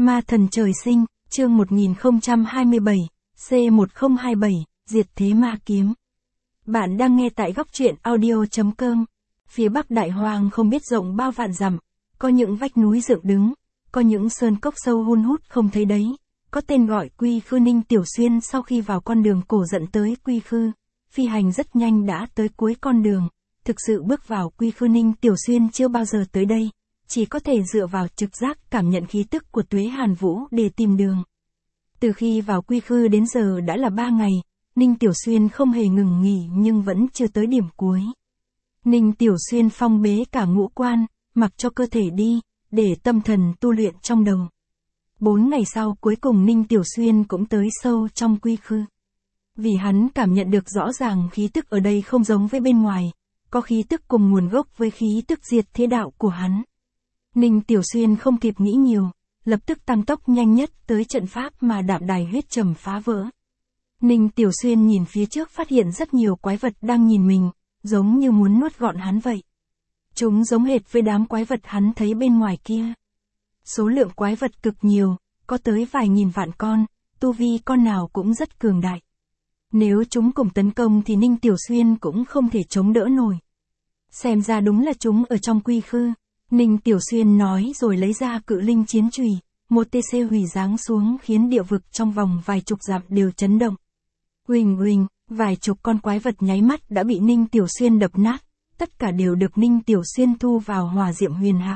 Ma thần trời sinh, chương 1027, C1027, diệt thế ma kiếm. Bạn đang nghe tại góc truyện audio.com. Phía Bắc Đại Hoang không biết rộng bao vạn dặm, có những vách núi dựng đứng, có những sơn cốc sâu hun hút không thấy đấy, có tên gọi Quy Khư. Ninh Tiểu Xuyên sau khi vào con đường cổ dẫn tới Quy Khư, phi hành rất nhanh đã tới cuối con đường. Thực sự bước vào Quy Khư, Ninh Tiểu Xuyên chưa bao giờ tới đây, chỉ có thể dựa vào trực giác cảm nhận khí tức của Tuế Hàn Vũ để tìm đường. Từ khi vào Quy Khư đến giờ đã là 3 ngày, Ninh Tiểu Xuyên không hề ngừng nghỉ nhưng vẫn chưa tới điểm cuối. Ninh Tiểu Xuyên phong bế cả ngũ quan, mặc cho cơ thể đi, để tâm thần tu luyện trong đầu. 4 ngày sau cuối cùng Ninh Tiểu Xuyên cũng tới sâu trong Quy Khư. Vì hắn cảm nhận được rõ ràng khí tức ở đây không giống với bên ngoài, có khí tức cùng nguồn gốc với khí tức diệt thế đạo của hắn. Ninh Tiểu Xuyên không kịp nghĩ nhiều, lập tức tăng tốc nhanh nhất tới trận pháp mà Đạm Đài huyết trầm phá vỡ. Ninh Tiểu Xuyên nhìn phía trước phát hiện rất nhiều quái vật đang nhìn mình, giống như muốn nuốt gọn hắn vậy. Chúng giống hệt với đám quái vật hắn thấy bên ngoài kia. Số lượng quái vật cực nhiều, có tới vài nghìn vạn con, tu vi con nào cũng rất cường đại. Nếu chúng cùng tấn công thì Ninh Tiểu Xuyên cũng không thể chống đỡ nổi. Xem ra đúng là chúng ở trong Quy Khư. Ninh Tiểu Xuyên nói rồi lấy ra cự linh chiến chùy, một TC hủy giáng xuống khiến địa vực trong vòng vài chục dặm đều chấn động. Huỳnh huỳnh, vài chục con quái vật nháy mắt đã bị Ninh Tiểu Xuyên đập nát, tất cả đều được Ninh Tiểu Xuyên thu vào hỏa diệm huyền hạc.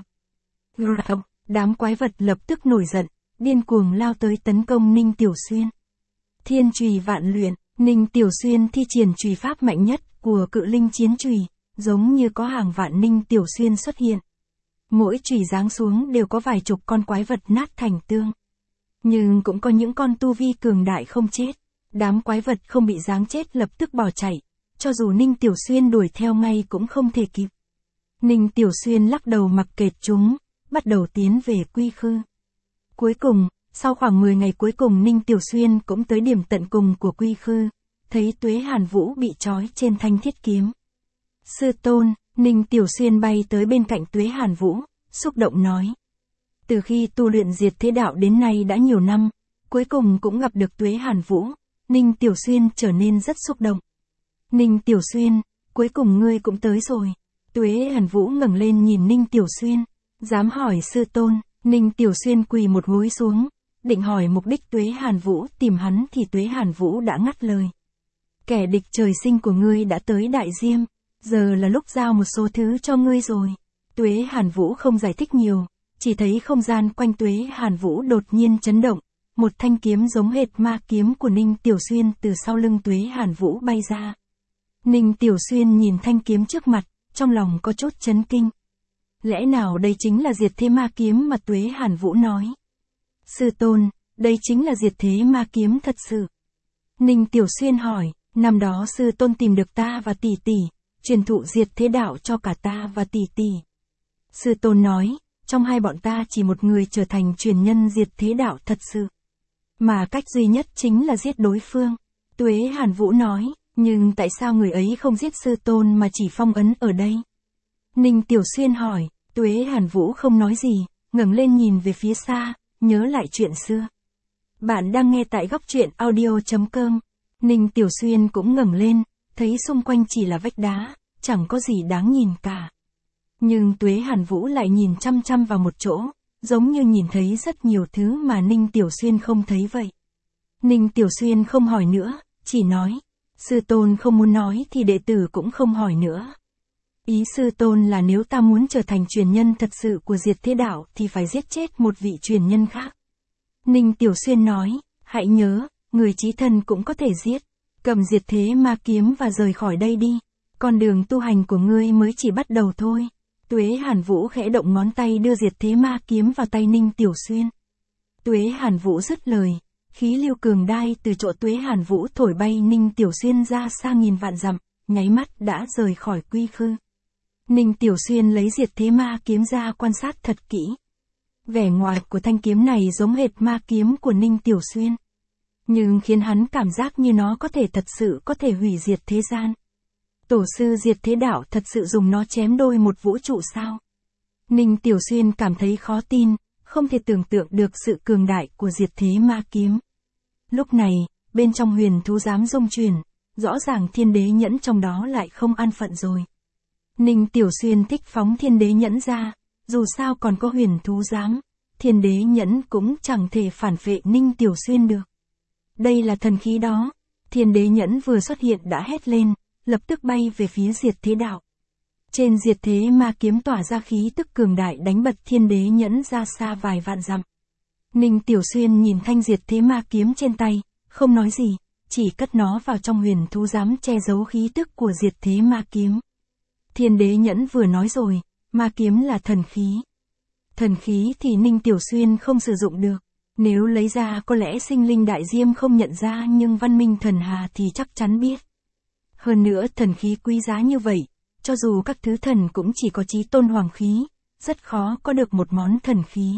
Đám quái vật lập tức nổi giận, điên cuồng lao tới tấn công Ninh Tiểu Xuyên. Thiên chùy vạn luyện, Ninh Tiểu Xuyên thi triển chùy pháp mạnh nhất của cự linh chiến chùy, giống như có hàng vạn Ninh Tiểu Xuyên xuất hiện. Mỗi chùy giáng xuống đều có vài chục con quái vật nát thành tương. Nhưng cũng có những con tu vi cường đại không chết. Đám quái vật không bị giáng chết lập tức bỏ chạy, cho dù Ninh Tiểu Xuyên đuổi theo ngay cũng không thể kịp. Ninh Tiểu Xuyên lắc đầu mặc kệ chúng, bắt đầu tiến về Quy Khư. Cuối cùng, sau khoảng 10 ngày cuối cùng Ninh Tiểu Xuyên cũng tới điểm tận cùng của Quy Khư, thấy Tuế Hàn Vũ bị trói trên thanh thiết kiếm. Sư tôn, Ninh Tiểu Xuyên bay tới bên cạnh Tuế Hàn Vũ, xúc động nói. Từ khi tu luyện diệt thế đạo đến nay đã nhiều năm, cuối cùng cũng gặp được Tuế Hàn Vũ, Ninh Tiểu Xuyên trở nên rất xúc động. Ninh Tiểu Xuyên, cuối cùng ngươi cũng tới rồi. Tuế Hàn Vũ ngẩng lên nhìn Ninh Tiểu Xuyên, dám hỏi sư tôn. Ninh Tiểu Xuyên quỳ một gối xuống, định hỏi mục đích Tuế Hàn Vũ tìm hắn thì Tuế Hàn Vũ đã ngắt lời. Kẻ địch trời sinh của ngươi đã tới Đại Diêm, giờ là lúc giao một số thứ cho ngươi rồi. Tuế Hàn Vũ không giải thích nhiều, chỉ thấy không gian quanh Tuế Hàn Vũ đột nhiên chấn động, một thanh kiếm giống hệt ma kiếm của Ninh Tiểu Xuyên từ sau lưng Tuế Hàn Vũ bay ra. Ninh Tiểu Xuyên nhìn thanh kiếm trước mặt, trong lòng có chút chấn kinh. Lẽ nào đây chính là diệt thế ma kiếm mà Tuế Hàn Vũ nói? Sư tôn, đây chính là diệt thế ma kiếm thật sự. Ninh Tiểu Xuyên hỏi, năm đó sư tôn tìm được ta và tỷ tỷ, truyền thụ diệt thế đạo cho cả ta và tỷ tỷ. Sư tôn nói, trong hai bọn ta chỉ một người trở thành truyền nhân diệt thế đạo thật sự. Mà cách duy nhất chính là giết đối phương. Tuế Hàn Vũ nói, nhưng tại sao người ấy không giết sư tôn mà chỉ phong ấn ở đây? Ninh Tiểu Xuyên hỏi, Tuế Hàn Vũ không nói gì, ngẩng lên nhìn về phía xa, nhớ lại chuyện xưa. Bạn đang nghe tại góc truyện audio.com. Ninh Tiểu Xuyên cũng ngẩng lên, thấy xung quanh chỉ là vách đá, chẳng có gì đáng nhìn cả. Nhưng Tuế Hàn Vũ lại nhìn chăm chăm vào một chỗ, giống như nhìn thấy rất nhiều thứ mà Ninh Tiểu Xuyên không thấy vậy. Ninh Tiểu Xuyên không hỏi nữa, chỉ nói, sư tôn không muốn nói thì đệ tử cũng không hỏi nữa. Ý sư tôn là nếu ta muốn trở thành truyền nhân thật sự của diệt thế đạo thì phải giết chết một vị truyền nhân khác. Ninh Tiểu Xuyên nói, hãy nhớ, người chí thần cũng có thể giết, cầm diệt thế ma kiếm và rời khỏi đây đi, con đường tu hành của ngươi mới chỉ bắt đầu thôi. Tuế Hàn Vũ khẽ động ngón tay đưa diệt thế ma kiếm vào tay Ninh Tiểu Xuyên. Tuế Hàn Vũ dứt lời, khí lưu cường đai từ chỗ Tuế Hàn Vũ thổi bay Ninh Tiểu Xuyên ra xa nghìn vạn dặm, nháy mắt đã rời khỏi Quy Khư. Ninh Tiểu Xuyên lấy diệt thế ma kiếm ra quan sát thật kỹ. Vẻ ngoài của thanh kiếm này giống hệt ma kiếm của Ninh Tiểu Xuyên, nhưng khiến hắn cảm giác như nó có thể thật sự có thể hủy diệt thế gian. Tổ sư diệt thế đạo thật sự dùng nó chém đôi một vũ trụ sao? Ninh Tiểu Xuyên cảm thấy khó tin, không thể tưởng tượng được sự cường đại của diệt thế ma kiếm. Lúc này, bên trong huyền thú giám rung chuyển, rõ ràng thiên đế nhẫn trong đó lại không an phận rồi. Ninh Tiểu Xuyên thích phóng thiên đế nhẫn ra, dù sao còn có huyền thú giám, thiên đế nhẫn cũng chẳng thể phản vệ Ninh Tiểu Xuyên được. Đây là thần khí đó, thiên đế nhẫn vừa xuất hiện đã hét lên, lập tức bay về phía diệt thế đạo. Trên diệt thế ma kiếm tỏa ra khí tức cường đại đánh bật thiên đế nhẫn ra xa vài vạn dặm. Ninh Tiểu Xuyên nhìn thanh diệt thế ma kiếm trên tay, không nói gì, chỉ cất nó vào trong huyền thú giám che giấu khí tức của diệt thế ma kiếm. Thiên đế nhẫn vừa nói rồi, ma kiếm là thần khí. Thần khí thì Ninh Tiểu Xuyên không sử dụng được. Nếu lấy ra có lẽ sinh linh đại diêm không nhận ra nhưng văn minh thần hà thì chắc chắn biết. Hơn nữa thần khí quý giá như vậy, cho dù các thứ thần cũng chỉ có chí tôn hoàng khí, rất khó có được một món thần khí.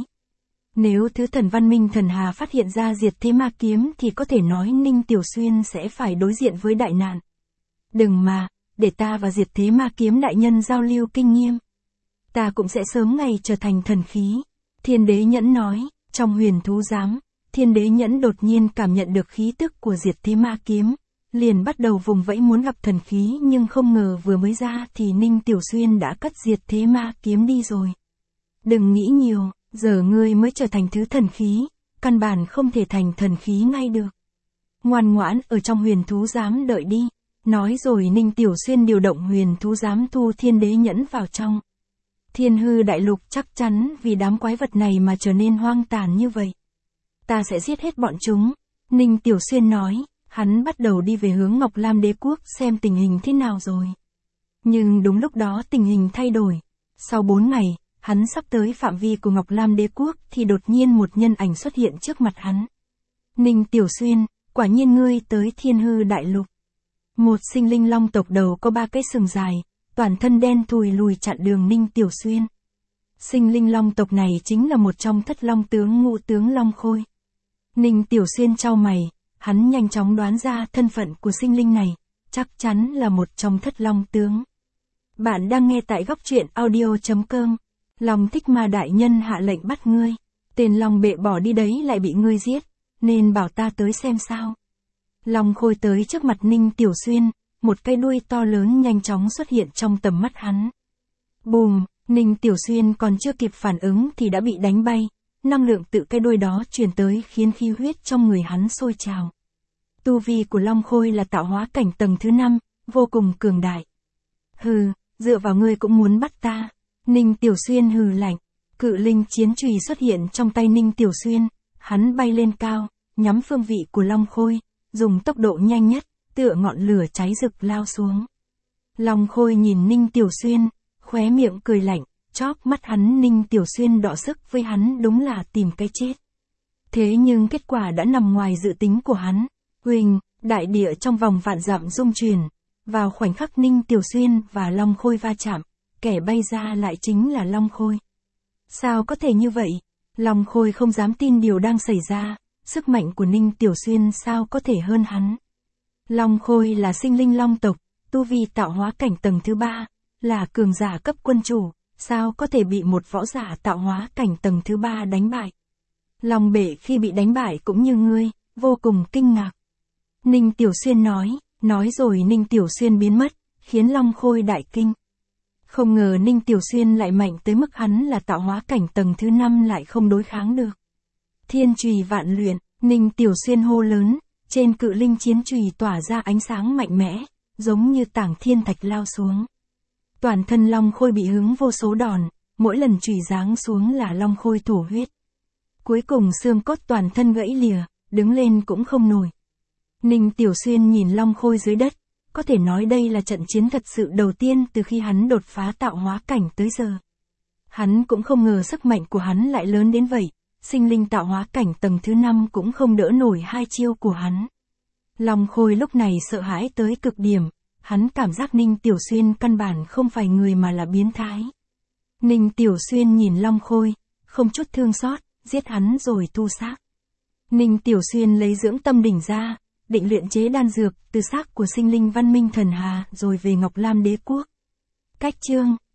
Nếu thứ thần văn minh thần hà phát hiện ra diệt thế ma kiếm thì có thể nói Ninh Tiểu Xuyên sẽ phải đối diện với đại nạn. Đừng mà, để ta và diệt thế ma kiếm đại nhân giao lưu kinh nghiệm. Ta cũng sẽ sớm ngày trở thành thần khí. Thiên đế nhẫn nói, trong huyền thú giám, thiên đế nhẫn đột nhiên cảm nhận được khí tức của diệt thế ma kiếm. Liền bắt đầu vùng vẫy muốn gặp thần khí nhưng không ngờ vừa mới ra thì Ninh Tiểu Xuyên đã cất diệt thế ma kiếm đi rồi. Đừng nghĩ nhiều, giờ ngươi mới trở thành thứ thần khí, căn bản không thể thành thần khí ngay được. Ngoan ngoãn ở trong huyền thú giám đợi đi. Nói rồi Ninh Tiểu Xuyên điều động huyền thú giám thu thiên đế nhẫn vào trong. Thiên hư đại lục chắc chắn vì đám quái vật này mà trở nên hoang tàn như vậy. Ta sẽ giết hết bọn chúng, Ninh Tiểu Xuyên nói. Hắn bắt đầu đi về hướng Ngọc Lam Đế Quốc xem tình hình thế nào rồi. Nhưng đúng lúc đó tình hình thay đổi. Sau 4 ngày, hắn sắp tới phạm vi của Ngọc Lam Đế Quốc thì đột nhiên một nhân ảnh xuất hiện trước mặt hắn. Ninh Tiểu Xuyên, quả nhiên ngươi tới Thiên Hư Đại Lục. Một sinh linh long tộc đầu có 3 cái sừng dài, toàn thân đen thùi lùi chặn đường Ninh Tiểu Xuyên. Sinh linh long tộc này chính là một trong thất long tướng Ngũ tướng Long Khôi. Ninh Tiểu Xuyên chau mày. Hắn nhanh chóng đoán ra thân phận của sinh linh này, chắc chắn là một trong thất long tướng. Bạn đang nghe tại góc truyện audio.com. Long Thích Ma đại nhân hạ lệnh bắt ngươi. Tên long bệ bỏ đi đấy lại bị ngươi giết, nên bảo ta tới xem sao. Long Khôi tới trước mặt Ninh Tiểu Xuyên, một cái đuôi to lớn nhanh chóng xuất hiện trong tầm mắt hắn. Bùm, Ninh Tiểu Xuyên còn chưa kịp phản ứng thì đã bị đánh bay. Năng lượng tự cái đuôi đó truyền tới khiến khí huyết trong người hắn sôi trào. Tu vi của Long Khôi là tạo hóa cảnh tầng thứ 5, vô cùng cường đại. Hừ, dựa vào ngươi cũng muốn bắt ta. Ninh Tiểu Xuyên hừ lạnh. Cự linh chiến chùy xuất hiện trong tay Ninh Tiểu Xuyên. Hắn bay lên cao, nhắm phương vị của Long Khôi, dùng tốc độ nhanh nhất, tựa ngọn lửa cháy rực lao xuống. Long Khôi nhìn Ninh Tiểu Xuyên, khóe miệng cười lạnh. Chóp mắt hắn Ninh Tiểu Xuyên đọ sức với hắn đúng là tìm cái chết. Thế nhưng kết quả đã nằm ngoài dự tính của hắn. Huỳnh, đại địa trong vòng vạn dặm rung chuyển. Vào khoảnh khắc Ninh Tiểu Xuyên và Long Khôi va chạm, kẻ bay ra lại chính là Long Khôi. Sao có thể như vậy? Long Khôi không dám tin điều đang xảy ra, sức mạnh của Ninh Tiểu Xuyên sao có thể hơn hắn. Long Khôi là sinh linh long tộc, tu vi tạo hóa cảnh tầng thứ 3, là cường giả cấp quân chủ. Sao có thể bị một võ giả tạo hóa cảnh tầng thứ 3 đánh bại? Long bệ khi bị đánh bại cũng như ngươi, vô cùng kinh ngạc. Ninh Tiểu Xuyên nói rồi Ninh Tiểu Xuyên biến mất, khiến Long Khôi đại kinh. Không ngờ Ninh Tiểu Xuyên lại mạnh tới mức hắn là tạo hóa cảnh tầng thứ 5 lại không đối kháng được. Thiên chùy vạn luyện, Ninh Tiểu Xuyên hô lớn, trên cự linh chiến chùy tỏa ra ánh sáng mạnh mẽ, giống như tảng thiên thạch lao xuống. Toàn thân Long Khôi bị hứng vô số đòn, mỗi lần chùy giáng xuống là Long Khôi thổ huyết. Cuối cùng xương cốt toàn thân gãy lìa, đứng lên cũng không nổi. Ninh Tiểu Xuyên nhìn Long Khôi dưới đất, có thể nói đây là trận chiến thật sự đầu tiên từ khi hắn đột phá tạo hóa cảnh tới giờ. Hắn cũng không ngờ sức mạnh của hắn lại lớn đến vậy, sinh linh tạo hóa cảnh tầng thứ 5 cũng không đỡ nổi 2 chiêu của hắn. Long Khôi lúc này sợ hãi tới cực điểm. Hắn cảm giác Ninh Tiểu Xuyên căn bản không phải người mà là biến thái. Ninh Tiểu Xuyên nhìn Long Khôi, không chút thương xót, giết hắn rồi thu xác. Ninh Tiểu Xuyên lấy dưỡng tâm đỉnh ra, định luyện chế đan dược từ xác của sinh linh văn minh thần hà rồi về Ngọc Lam Đế Quốc. Cách chương